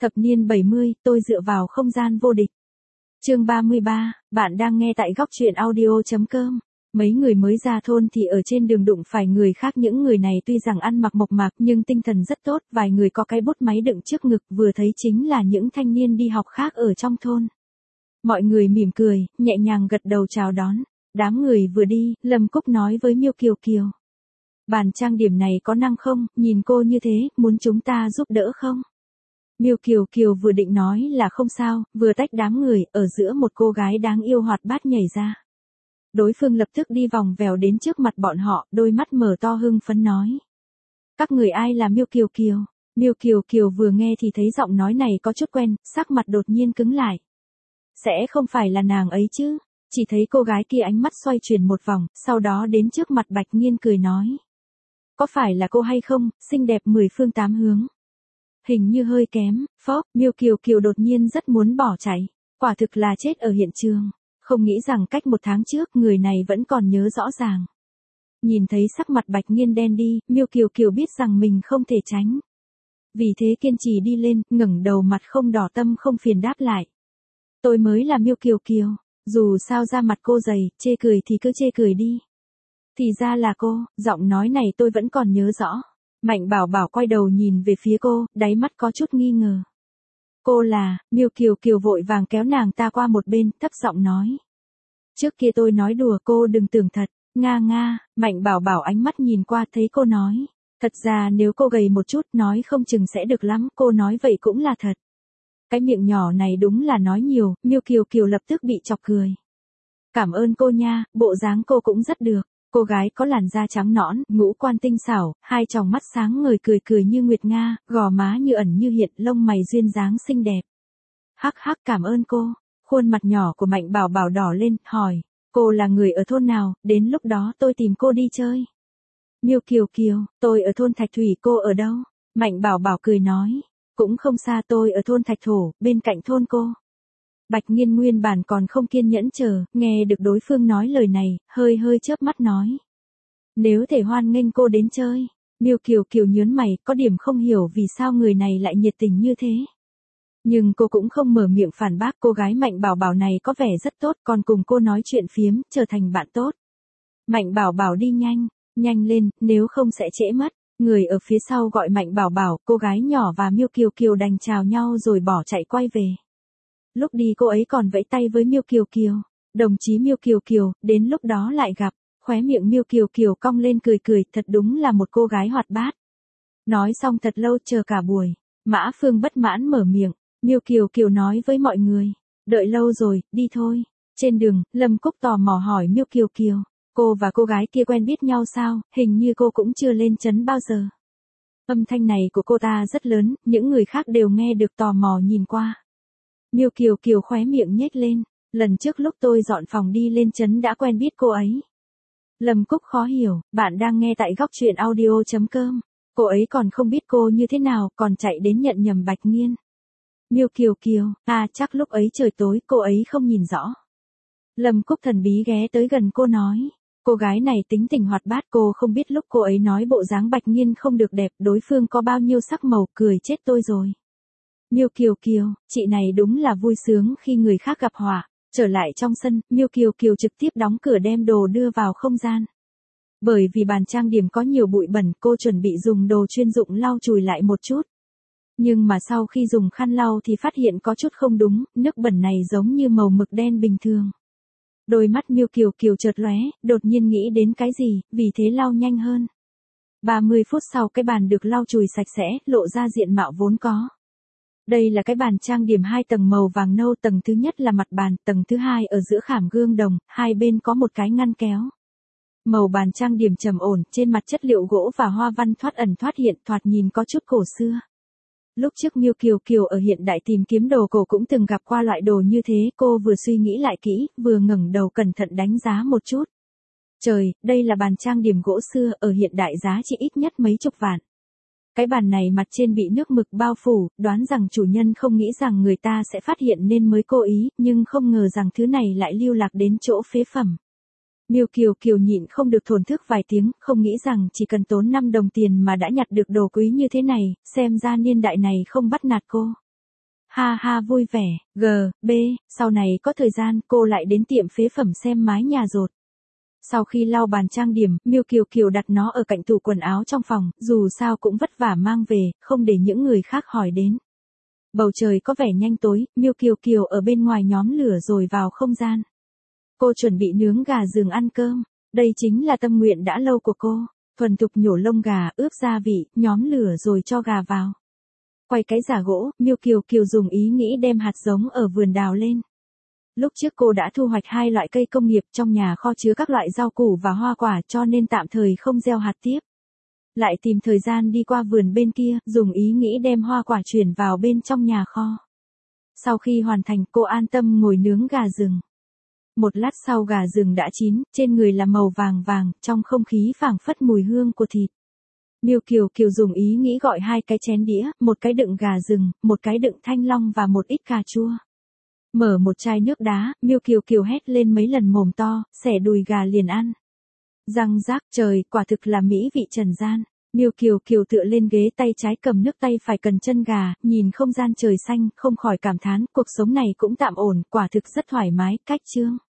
Thập niên 70, tôi dựa vào không gian vô địch. Chương 33, bạn đang nghe tại góc truyện audio.com. Mấy người mới ra thôn thì ở trên đường đụng phải người khác, những người này tuy rằng ăn mặc mộc mạc nhưng tinh thần rất tốt, vài người có cái bút máy đựng trước ngực, vừa thấy chính là những thanh niên đi học khác ở trong thôn. Mọi người mỉm cười, nhẹ nhàng gật đầu chào đón. Đám người vừa đi, Lâm Cúc nói với Miêu Kiều Kiều. Bàn trang điểm này có năng không, nhìn cô như thế, muốn chúng ta giúp đỡ không? Miêu Kiều Kiều vừa định nói là không sao, vừa tách đám người, ở giữa một cô gái đáng yêu hoạt bát nhảy ra. Đối phương lập tức đi vòng vèo đến trước mặt bọn họ, đôi mắt mở to hưng phấn nói. Các người ai là Miêu Kiều Kiều? Miêu Kiều Kiều vừa nghe thì thấy giọng nói này có chút quen, sắc mặt đột nhiên cứng lại. Sẽ không phải là nàng ấy chứ? Chỉ thấy cô gái kia ánh mắt xoay chuyển một vòng, sau đó đến trước mặt Bạch Nghiên cười nói. Có phải là cô hay không, xinh đẹp 10 phương 8 hướng. Hình như hơi kém, phốc, Miêu Kiều Kiều đột nhiên rất muốn bỏ chạy, quả thực là chết ở hiện trường, không nghĩ rằng cách 1 tháng trước người này vẫn còn nhớ rõ ràng. Nhìn thấy sắc mặt Bạch Nghiên đen đi, Miêu Kiều Kiều biết rằng mình không thể tránh. Vì thế kiên trì đi lên, ngẩng đầu mặt không đỏ tâm không phiền đáp lại. Tôi mới là Miêu Kiều Kiều, dù sao da mặt cô dày, chê cười thì cứ chê cười đi. Thì ra là cô, giọng nói này tôi vẫn còn nhớ rõ. Mạnh Bảo Bảo quay đầu nhìn về phía cô, đáy mắt có chút nghi ngờ. Cô là, Miêu Kiều Kiều vội vàng kéo nàng ta qua một bên, thấp giọng nói. Trước kia tôi nói đùa, cô đừng tưởng thật, nga nga, Mạnh Bảo Bảo ánh mắt nhìn qua thấy cô nói. Thật ra nếu cô gầy một chút nói không chừng sẽ được lắm, cô nói vậy cũng là thật. Cái miệng nhỏ này đúng là nói nhiều, Miêu Kiều Kiều lập tức bị chọc cười. Cảm ơn cô nha, bộ dáng cô cũng rất được. Cô gái có làn da trắng nõn, ngũ quan tinh xảo, hai tròng mắt sáng ngời cười cười như nguyệt nga, gò má như ẩn như hiện, lông mày duyên dáng xinh đẹp. Hắc hắc cảm ơn cô. Khuôn mặt nhỏ của Mạnh Bảo Bảo đỏ lên, hỏi, cô là người ở thôn nào, đến lúc đó tôi tìm cô đi chơi. Miêu Kiều Kiều, tôi ở thôn Thạch Thủy, cô ở đâu? Mạnh Bảo Bảo cười nói, cũng không xa, tôi ở thôn Thạch Thổ, bên cạnh thôn cô. Bạch Nghiên nguyên bản còn không kiên nhẫn chờ, nghe được đối phương nói lời này, hơi hơi chớp mắt nói. Nếu thể hoan nghênh cô đến chơi. Miêu Kiều Kiều nhớn mày, có điểm không hiểu vì sao người này lại nhiệt tình như thế. Nhưng cô cũng không mở miệng phản bác, cô gái Mạnh Bảo Bảo này có vẻ rất tốt, còn cùng cô nói chuyện phiếm, trở thành bạn tốt. Mạnh Bảo Bảo đi nhanh, nhanh lên, nếu không sẽ trễ mất. Người ở phía sau gọi Mạnh Bảo Bảo, cô gái nhỏ và Miêu Kiều Kiều đành chào nhau rồi bỏ chạy quay về. Lúc đi cô ấy còn vẫy tay với Miêu Kiều Kiều. Đồng chí Miêu Kiều Kiều, đến lúc đó lại gặp. Khóe miệng Miêu Kiều Kiều cong lên cười cười, thật đúng là một cô gái hoạt bát. Nói xong thật lâu chờ cả buổi. Mã Phương bất mãn mở miệng. Miêu Kiều Kiều nói với mọi người. Đợi lâu rồi, đi thôi. Trên đường, Lâm Cúc tò mò hỏi Miêu Kiều Kiều. Cô và cô gái kia quen biết nhau sao, hình như cô cũng chưa lên trấn bao giờ. Âm thanh này của cô ta rất lớn, những người khác đều nghe được tò mò nhìn qua. Miêu Kiều Kiều khóe miệng nhếch lên, lần trước lúc tôi dọn phòng đi lên trấn đã quen biết cô ấy. Lâm Cúc khó hiểu, bạn đang nghe tại góc truyện audio.com. Cô ấy còn không biết cô như thế nào, còn chạy đến nhận nhầm Bạch Nghiên. Miêu Kiều Kiều, chắc lúc ấy trời tối, cô ấy không nhìn rõ. Lâm Cúc thần bí ghé tới gần cô nói. Cô gái này tính tình hoạt bát, cô không biết lúc cô ấy nói bộ dáng Bạch Nghiên không được đẹp, đối phương có bao nhiêu sắc màu, cười chết tôi rồi. Miêu Kiều Kiều, chị này đúng là vui sướng khi người khác gặp họa. Trở lại trong sân, Miêu Kiều Kiều trực tiếp đóng cửa đem đồ đưa vào không gian. Bởi vì bàn trang điểm có nhiều bụi bẩn, cô chuẩn bị dùng đồ chuyên dụng lau chùi lại một chút. Nhưng mà sau khi dùng khăn lau thì phát hiện có chút không đúng, nước bẩn này giống như màu mực đen bình thường. Đôi mắt Miêu Kiều Kiều chợt lóe, đột nhiên nghĩ đến cái gì, vì thế lau nhanh hơn. 30 phút sau cái bàn được lau chùi sạch sẽ, lộ ra diện mạo vốn có. Đây là cái bàn trang điểm 2 tầng màu vàng nâu, tầng thứ nhất là mặt bàn, tầng thứ hai ở giữa khảm gương đồng, hai bên có một cái ngăn kéo. Màu bàn trang điểm trầm ổn, trên mặt chất liệu gỗ và hoa văn thoát ẩn thoát hiện, thoạt nhìn có chút cổ xưa. Lúc trước Miêu Kiều Kiều ở hiện đại tìm kiếm đồ cổ cũng từng gặp qua loại đồ như thế, cô vừa suy nghĩ lại kỹ, vừa ngẩng đầu cẩn thận đánh giá một chút. Trời, đây là bàn trang điểm gỗ xưa, ở hiện đại giá trị ít nhất mấy chục vạn. Cái bàn này mặt trên bị nước mực bao phủ, đoán rằng chủ nhân không nghĩ rằng người ta sẽ phát hiện nên mới cố ý, nhưng không ngờ rằng thứ này lại lưu lạc đến chỗ phế phẩm. Miêu Kiều Kiều nhịn không được thổn thức vài tiếng, không nghĩ rằng chỉ cần tốn 5 đồng tiền mà đã nhặt được đồ quý như thế này, xem ra niên đại này không bắt nạt cô. Ha ha vui vẻ, B, sau này có thời gian cô lại đến tiệm phế phẩm xem mái nhà dột. Sau khi lau bàn trang điểm, Miêu Kiều Kiều đặt nó ở cạnh tủ quần áo trong phòng, dù sao cũng vất vả mang về, không để những người khác hỏi đến. Bầu trời có vẻ nhanh tối, Miêu Kiều Kiều ở bên ngoài nhóm lửa rồi vào không gian. Cô chuẩn bị nướng gà rừng ăn cơm. Đây chính là tâm nguyện đã lâu của cô. Thuần thục nhổ lông gà, ướp gia vị, nhóm lửa rồi cho gà vào. Quay cái giả gỗ, Miêu Kiều Kiều dùng ý nghĩ đem hạt giống ở vườn đào lên. Lúc trước cô đã thu hoạch 2 loại cây công nghiệp, trong nhà kho chứa các loại rau củ và hoa quả cho nên tạm thời không gieo hạt tiếp. Lại tìm thời gian đi qua vườn bên kia, dùng ý nghĩ đem hoa quả chuyển vào bên trong nhà kho. Sau khi hoàn thành, cô an tâm ngồi nướng gà rừng. Một lát sau gà rừng đã chín, trên người là màu vàng vàng, trong không khí phảng phất mùi hương của thịt. Miêu Kiều Kiều dùng ý nghĩ gọi 2 cái chén đĩa, một cái đựng gà rừng, một cái đựng thanh long và một ít cà chua. Mở một chai nước đá, Miêu Kiều Kiều hét lên mấy lần mồm to, xẻ đùi gà liền ăn. Răng rác, trời, quả thực là mỹ vị trần gian. Miêu Kiều Kiều tựa lên ghế, tay trái cầm nước, tay phải cần chân gà, nhìn không gian trời xanh, không khỏi cảm thán, cuộc sống này cũng tạm ổn, quả thực rất thoải mái, cách chương.